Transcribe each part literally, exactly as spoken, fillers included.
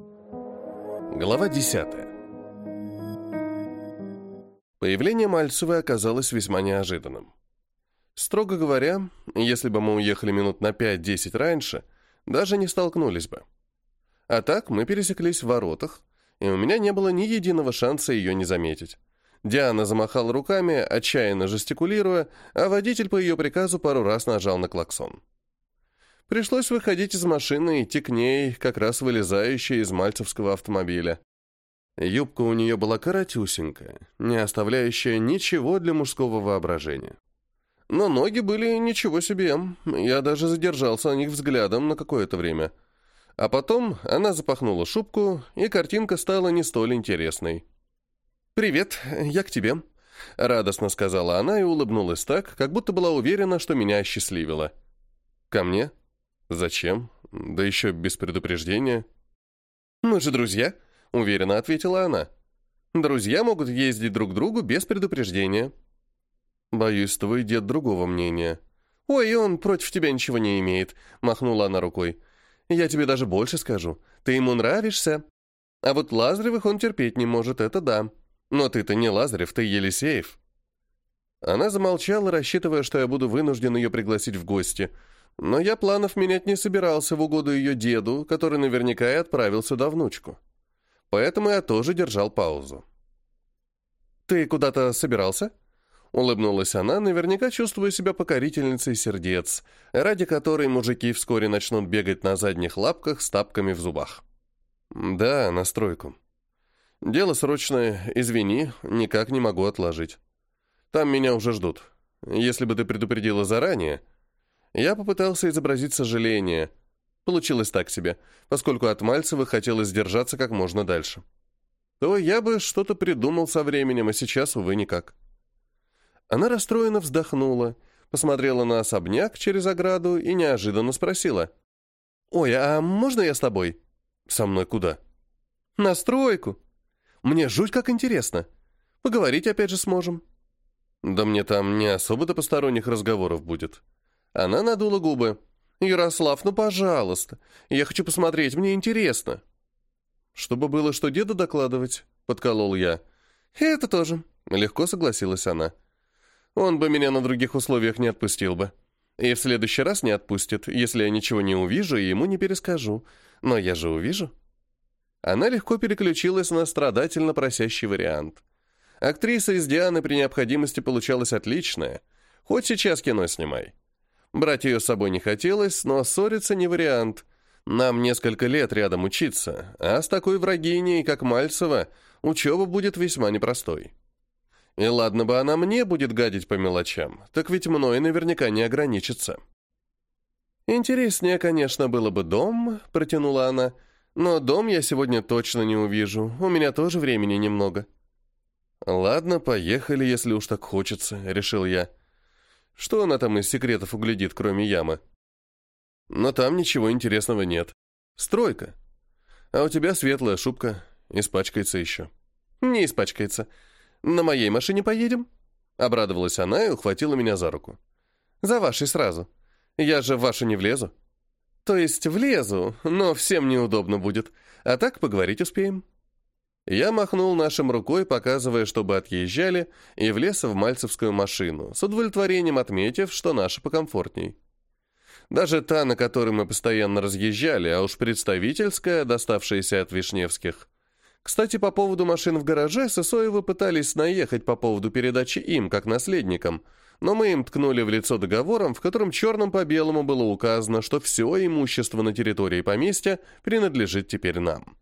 Глава десятая. Появление Мальцевой оказалось весьма неожиданным. Строго говоря, если бы мы уехали минут на пять-десять раньше, даже не столкнулись бы. А так мы пересеклись в воротах, и у меня не было ни единого шанса ее не заметить. Диана замахала руками, отчаянно жестикулируя, а водитель по ее приказу пару раз нажал на клаксон. Пришлось выходить из машины и идти к ней, как раз вылезающей из мальцевского автомобиля. Юбка у нее была коротюсенькая, не оставляющая ничего для мужского воображения. Но ноги были ничего себе, я даже задержался на них взглядом на какое-то время. А потом она запахнула шубку, и картинка стала не столь интересной. «Привет, я к тебе», — радостно сказала она и улыбнулась так, как будто была уверена, что меня осчастливила. «Ко мне? Зачем? Да еще без предупреждения». «Мы же друзья», — уверенно ответила она. «Друзья могут ездить друг к другу без предупреждения». «Боюсь, твой дед другого мнения». «Ой, он против тебя ничего не имеет», — махнула она рукой. «Я тебе даже больше скажу. Ты ему нравишься. А вот Лазаревых он терпеть не может, это да. Но ты-то не Лазарев, ты Елисеев». Она замолчала, рассчитывая, что я буду вынужден ее пригласить в гости. Но я планов менять не собирался в угоду ее деду, который наверняка и отправил сюда внучку. Поэтому я тоже держал паузу. «Ты куда-то собирался?» Улыбнулась она, наверняка чувствуя себя покорительницей сердец, ради которой мужики вскоре начнут бегать на задних лапках с тапками в зубах. «Да, на стройку. Дело срочное, извини, никак не могу отложить. Там меня уже ждут. Если бы ты предупредила заранее...» Я попытался изобразить сожаление. Получилось так себе, поскольку от Мальцевых хотелось держаться как можно дальше. То я бы что-то придумал со временем, а сейчас, увы, никак. Она расстроенно вздохнула, посмотрела на особняк через ограду и неожиданно спросила. «Ой, а можно я с тобой?» «Со мной куда?» «На стройку. Мне жуть как интересно. Поговорить опять же сможем». «Да мне там не особо-то посторонних разговоров будет». Она надула губы. «Ярослав, ну пожалуйста. Я хочу посмотреть, мне интересно». «Чтобы было что деду докладывать», — подколол я. «Это тоже», — легко согласилась она. «Он бы меня на других условиях не отпустил бы. И в следующий раз не отпустит, если я ничего не увижу и ему не перескажу. Но я же увижу». Она легко переключилась на страдательно просящий вариант. Актриса из Дианы при необходимости получалась отличная. Хоть сейчас кино снимай. Брать ее с собой не хотелось, но ссориться не вариант. Нам несколько лет рядом учиться, а с такой врагиней, как Мальцева, учеба будет весьма непростой. И ладно бы она мне будет гадить по мелочам, так ведь мной наверняка не ограничится. «Интереснее, конечно, было бы дом», — протянула она, «но дом я сегодня точно не увижу, у меня тоже времени немного». «Ладно, поехали, если уж так хочется», — решил я. Что она там из секретов углядит, кроме ямы? Но там ничего интересного нет. Стройка. А у тебя светлая шубка. Испачкается еще. Не испачкается. На моей машине поедем? Обрадовалась она и ухватила меня за руку. За вашей сразу. Я же в вашу не влезу. То есть влезу, но всем неудобно будет. А так поговорить успеем. Я махнул нашим рукой, показывая, чтобы отъезжали, и влез в мальцевскую машину, с удовлетворением отметив, что наша покомфортней. Даже та, на которой мы постоянно разъезжали, а уж представительская, доставшаяся от Вишневских. Кстати, по поводу машин в гараже, Сысоевы пытались наехать по поводу передачи им, как наследникам, но мы им ткнули в лицо договором, в котором черным по белому было указано, что все имущество на территории поместья принадлежит теперь нам.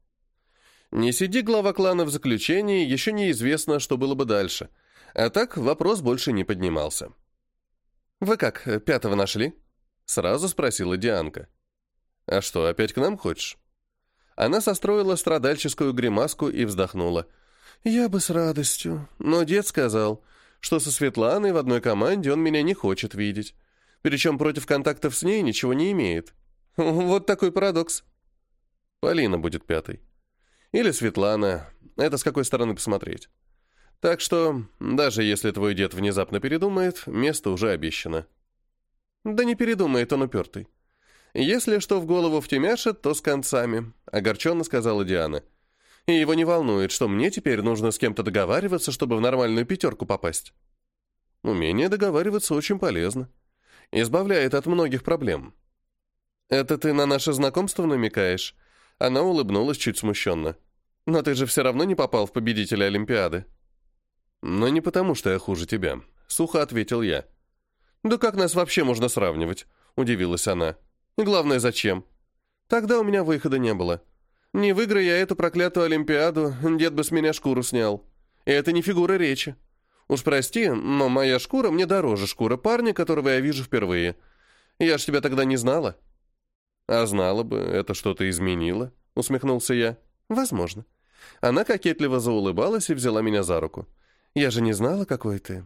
Не сиди глава клана в заключении, еще неизвестно, что было бы дальше. А так вопрос больше не поднимался. «Вы как, пятого нашли?» — сразу спросила Дианка. «А что, опять к нам хочешь?» Она состроила страдальческую гримаску и вздохнула. «Я бы с радостью, но дед сказал, что со Светланой в одной команде он меня не хочет видеть. Причем против контактов с ней ничего не имеет. Вот такой парадокс». «Полина будет пятой. Или Светлана. Это с какой стороны посмотреть. Так что, даже если твой дед внезапно передумает, место уже обещано». «Да не передумает, он упертый. Если что в голову втемяшит, то с концами», — огорченно сказала Диана. «И его не волнует, что мне теперь нужно с кем-то договариваться, чтобы в нормальную пятерку попасть». Умение договариваться очень полезно. Избавляет от многих проблем. «Это ты на наше знакомство намекаешь?» Она улыбнулась чуть смущенно. «Но ты же все равно не попал в победителя Олимпиады». «Но не потому, что я хуже тебя», — сухо ответил я. «Да как нас вообще можно сравнивать?» — удивилась она. «И главное, зачем? Тогда у меня выхода не было. Не выиграй я эту проклятую Олимпиаду, дед бы с меня шкуру снял. И это не фигура речи. Уж прости, но моя шкура мне дороже шкуры парня, которого я вижу впервые. Я ж тебя тогда не знала». «А знала бы, это что-то изменило», — усмехнулся я. «Возможно». Она кокетливо заулыбалась и взяла меня за руку. «Я же не знала, какой ты».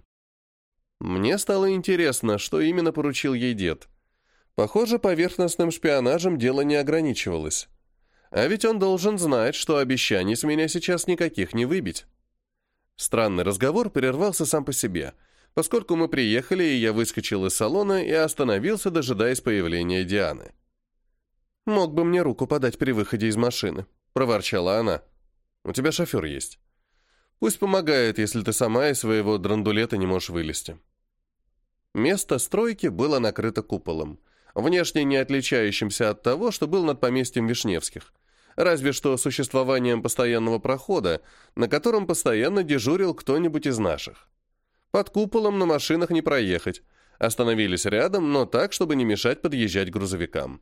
Мне стало интересно, что именно поручил ей дед. Похоже, поверхностным шпионажем дело не ограничивалось. А ведь он должен знать, что обещаний с меня сейчас никаких не выбить. Странный разговор прервался сам по себе, поскольку мы приехали, и я выскочил из салона и остановился, дожидаясь появления Дианы. «Мог бы мне руку подать при выходе из машины», — проворчала она. «У тебя шофер есть. Пусть помогает, если ты сама из своего драндулета не можешь вылезти». Место стройки было накрыто куполом, внешне не отличающимся от того, что был над поместьем Вишневских, разве что существованием постоянного прохода, на котором постоянно дежурил кто-нибудь из наших. Под куполом на машинах не проехать, остановились рядом, но так, чтобы не мешать подъезжать грузовикам.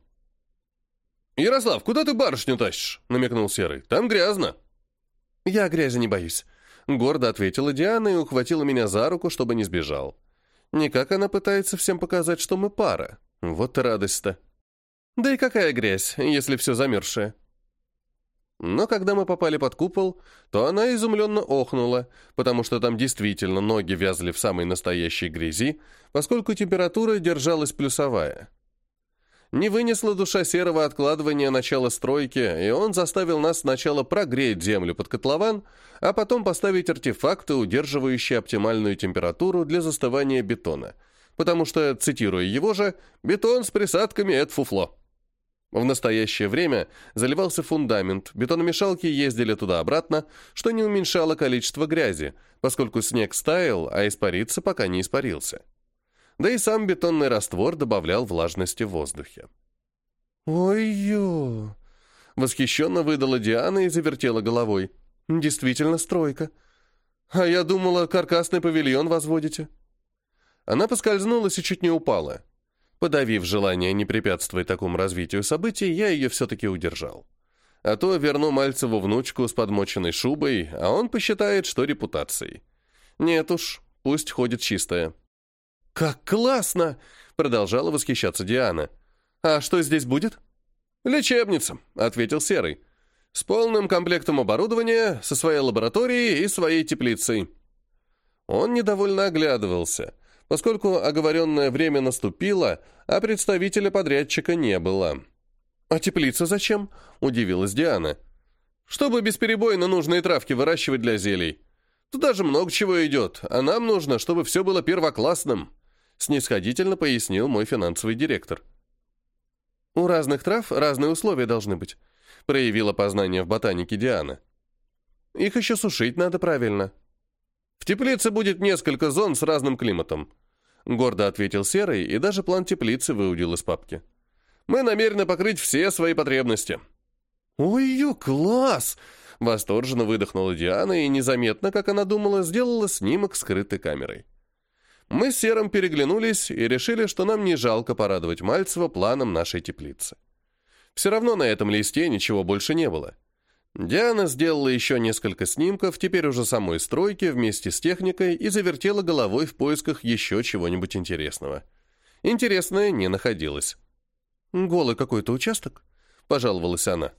«Ярослав, куда ты барышню тащишь?» — намекнул Серый. «Там грязно». «Я грязи не боюсь», — гордо ответила Диана и ухватила меня за руку, чтобы не сбежал. Никак она пытается всем показать, что мы пара. Вот и радость-то. Да и какая грязь, если все замерзшее. Но когда мы попали под купол, то она изумленно охнула, потому что там действительно ноги вязли в самой настоящей грязи, поскольку температура держалась плюсовая. Не вынесла душа Серого откладывания начала стройки, и он заставил нас сначала прогреть землю под котлован, а потом поставить артефакты, удерживающие оптимальную температуру для застывания бетона, потому что, цитируя его же, «бетон с присадками — это фуфло». В настоящее время заливался фундамент, бетономешалки ездили туда-обратно, что не уменьшало количество грязи, поскольку снег стаял, а испариться пока не испарился. Да и сам бетонный раствор добавлял влажности в воздухе. «Ой-ё!» — восхищенно выдала Диана и завертела головой. «Действительно стройка. А я думала, каркасный павильон возводите». Она поскользнулась и чуть не упала. Подавив желание не препятствовать такому развитию событий, я ее все-таки удержал. А то верну Мальцеву внучку с подмоченной шубой, а он посчитает, что репутацией. Нет уж, пусть ходит чистая. «Как классно!» — продолжала восхищаться Диана. «А что здесь будет?» «Лечебница», — ответил Серый. «С полным комплектом оборудования, со своей лабораторией и своей теплицей». Он недовольно оглядывался, поскольку оговоренное время наступило, а представителя подрядчика не было. «А теплица зачем?» — удивилась Диана. «Чтобы бесперебойно нужные травки выращивать для зелий. Туда же много чего идет, а нам нужно, чтобы все было первоклассным», — снисходительно пояснил мой финансовый директор. «У разных трав разные условия должны быть», — проявила познание в ботанике Диана. «Их еще сушить надо правильно». «В теплице будет несколько зон с разным климатом», — гордо ответил Серый и даже план теплицы выудил из папки. «Мы намерены покрыть все свои потребности». «Ой-ё, класс!» — восторженно выдохнула Диана и незаметно, как она думала, сделала снимок скрытой камерой. Мы с Серым переглянулись и решили, что нам не жалко порадовать Мальцева планом нашей теплицы. Все равно на этом листе ничего больше не было. Диана сделала еще несколько снимков, теперь уже самой стройки, вместе с техникой, и завертела головой в поисках еще чего-нибудь интересного. Интересное не находилось. «Голый какой-то участок?» — пожаловалась она.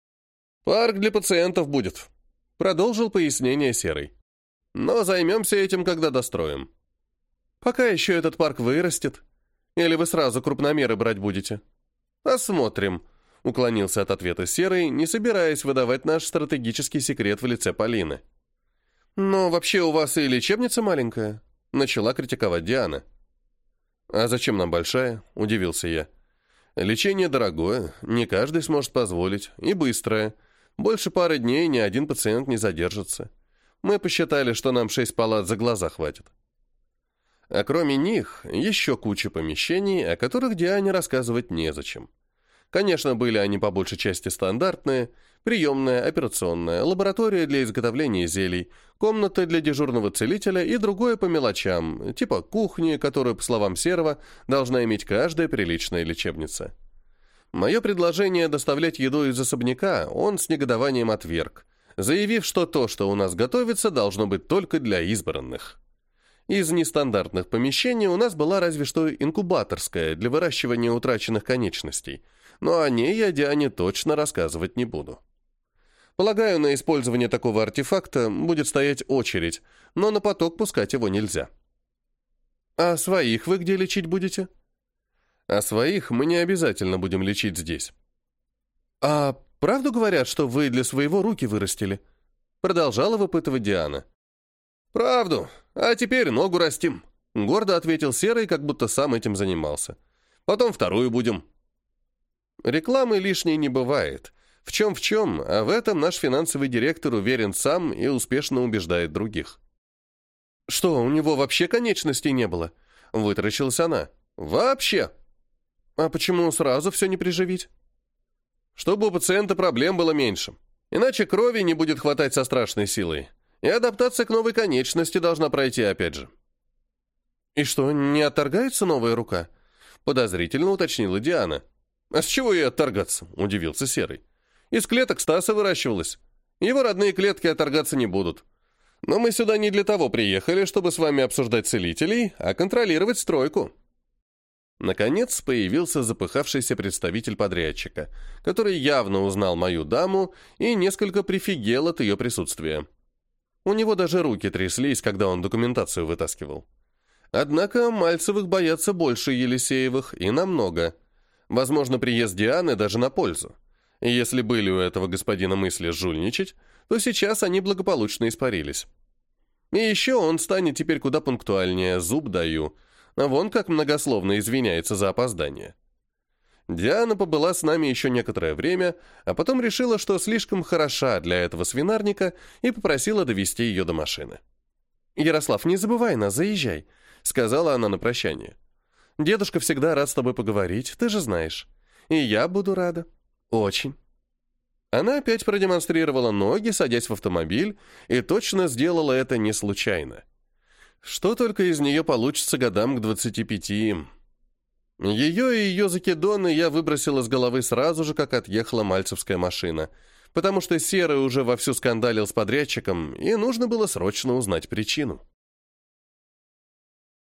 «Парк для пациентов будет», — продолжил пояснение Серый. «Но займемся этим, когда достроим». «Пока еще этот парк вырастет. Или вы сразу крупномеры брать будете?» «Посмотрим», — уклонился от ответа Серый, не собираясь выдавать наш стратегический секрет в лице Полины. «Но вообще у вас и лечебница маленькая», — начала критиковать Диана. «А зачем нам большая?» — удивился я. Лечение дорогое, не каждый сможет позволить, и быстрое. Больше пары дней ни один пациент не задержится. Мы посчитали, что нам шесть палат за глаза хватит. А кроме них, еще куча помещений, о которых Диане рассказывать незачем. Конечно, были они по большей части стандартные: приемная, операционная, лаборатория для изготовления зелий, комната для дежурного целителя и другое по мелочам, типа кухни, которую, по словам Серова, должна иметь каждая приличная лечебница. Мое предложение доставлять еду из особняка он с негодованием отверг, заявив, что то, что у нас готовится, должно быть только для избранных. Из нестандартных помещений у нас была разве что инкубаторская для выращивания утраченных конечностей, но о ней я Диане точно рассказывать не буду. Полагаю, на использование такого артефакта будет стоять очередь, но на поток пускать его нельзя. А своих вы где лечить будете? А своих мы не обязательно будем лечить здесь. А правду говорят, что вы для своего руки вырастили? Продолжала выпытывать Диана. Правду. А теперь ногу растим. Гордо ответил Серый, как будто сам этим занимался. Потом вторую будем. Рекламы лишней не бывает. В чем в чем, а в этом наш финансовый директор уверен сам и успешно убеждает других. Что, у него вообще конечностей не было? Вытаращилась она. Вообще. А почему сразу все не приживить? Чтобы у пациента проблем было меньше. Иначе крови не будет хватать со страшной силой. И адаптация к новой конечности должна пройти опять же. И что, не отторгается новая рука? Подозрительно уточнила Диана. А с чего ей отторгаться? Удивился Серый. Из клеток Стаса выращивалась. Его родные клетки отторгаться не будут. Но мы сюда не для того приехали, чтобы с вами обсуждать целителей, а контролировать стройку. Наконец появился запыхавшийся представитель подрядчика, который явно узнал мою даму и несколько прифигел от ее присутствия. У него даже руки тряслись, когда он документацию вытаскивал. Однако Мальцевых боятся больше Елисеевых, и намного. Возможно, приезд Дианы даже на пользу. И если были у этого господина мысли жульничать, то сейчас они благополучно испарились. И еще он станет теперь куда пунктуальнее, зуб даю. А вон как многословно извиняется за опоздание. Диана побыла с нами еще некоторое время, а потом решила, что слишком хороша для этого свинарника, и попросила довести ее до машины. «Ярослав, не забывай нас, заезжай», — сказала она на прощание. «Дедушка всегда рад с тобой поговорить, ты же знаешь. И я буду рада. Очень». Она опять продемонстрировала ноги, садясь в автомобиль, и точно сделала это не случайно. Что только из нее получится годам к двадцати пяти. Ее и ее закидоны я выбросила с головы сразу же, как отъехала мальцевская машина, потому что Серый уже вовсю скандалил с подрядчиком, и нужно было срочно узнать причину.